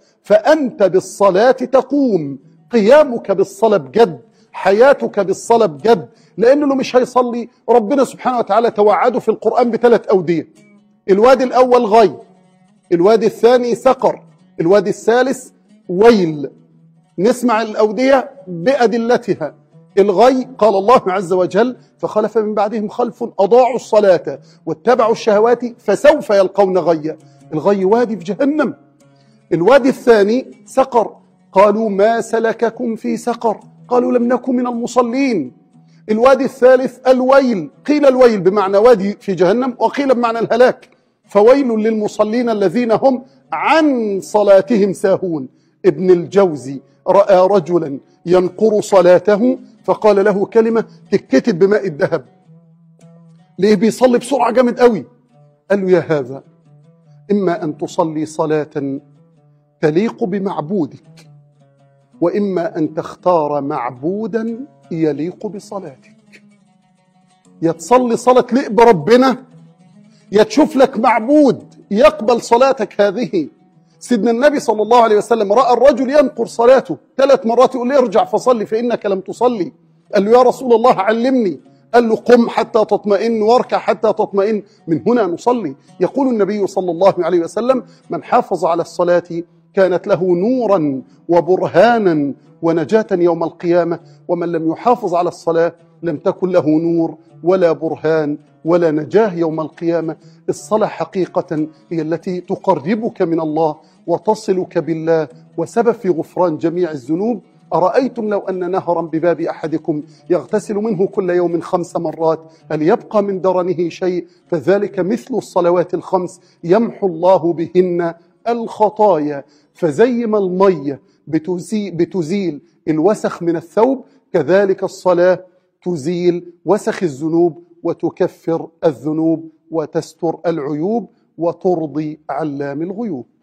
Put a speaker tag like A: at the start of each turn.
A: فأنت بالصلاة تقوم. قيامك بالصلاة بجد، حياتك بالصلاة بجد، لأنه مش هيصلي. ربنا سبحانه وتعالى توعده في القرآن ب3 أودية. الوادي الأول غي، الوادي الثاني سقر، الوادي الثالث ويل. نسمع الأودية بأدلتها. الغي قال الله عز وجل: فخلف من بعدهم خلف أضاعوا الصلاة واتبعوا الشهوات فسوف يلقون غيا. الغي وادي في جهنم. الوادي الثاني سقر، قالوا: ما سلككم في سقر؟ قالوا: لم نكن من المصلين. الوادي الثالث الويل، قيل الويل بمعنى وادي في جهنم، وقيل بمعنى الهلاك. فويل للمصلين الذين هم عن صلاتهم ساهون. ابن الجوزي رأى رجلا ينقر صلاته فقال له كلمة تتكتب بماء الذهب. ليه بيصلي بسرعة جامد قوي؟ قال له: يا هذا، إما أن تصلي صلاة تليق بمعبودك، وإما أن تختار معبودا يليق بصلاتك. يا تصلي صلاة تليق بربنا، يا تشوف لك معبود يقبل صلاتك هذه. سيدنا النبي صلى الله عليه وسلم رأى الرجل ينقر صلاته 3 مرات، يقول له: ارجع فصلي فإنك لم تصلي. قال له: يا رسول الله علمني. قال له: قم حتى تطمئن واركع حتى تطمئن، من هنا نصلي. يقول النبي صلى الله عليه وسلم: من حافظ على الصلاة كانت له نورا وبرهانا ونجاة يوم القيامة، ومن لم يحافظ على الصلاة لم تكن له نور ولا برهان ولا نجاة يوم القيامة. الصلاة حقيقة هي التي تقربك من الله وتصلك بالله، وسبب في غفران جميع الذنوب. أرأيتم لو أن نهرا بباب أحدكم يغتسل منه كل يوم 5 مرات، هل يبقى من درنه شيء؟ فذلك مثل الصلوات ال5 يمحو الله بهن الخطايا. فزي ما المية بتزيل الوسخ من الثوب، كذلك الصلاة تزيل وسخ الذنوب وتكفر الذنوب وتستر العيوب وترضي علام الغيوب.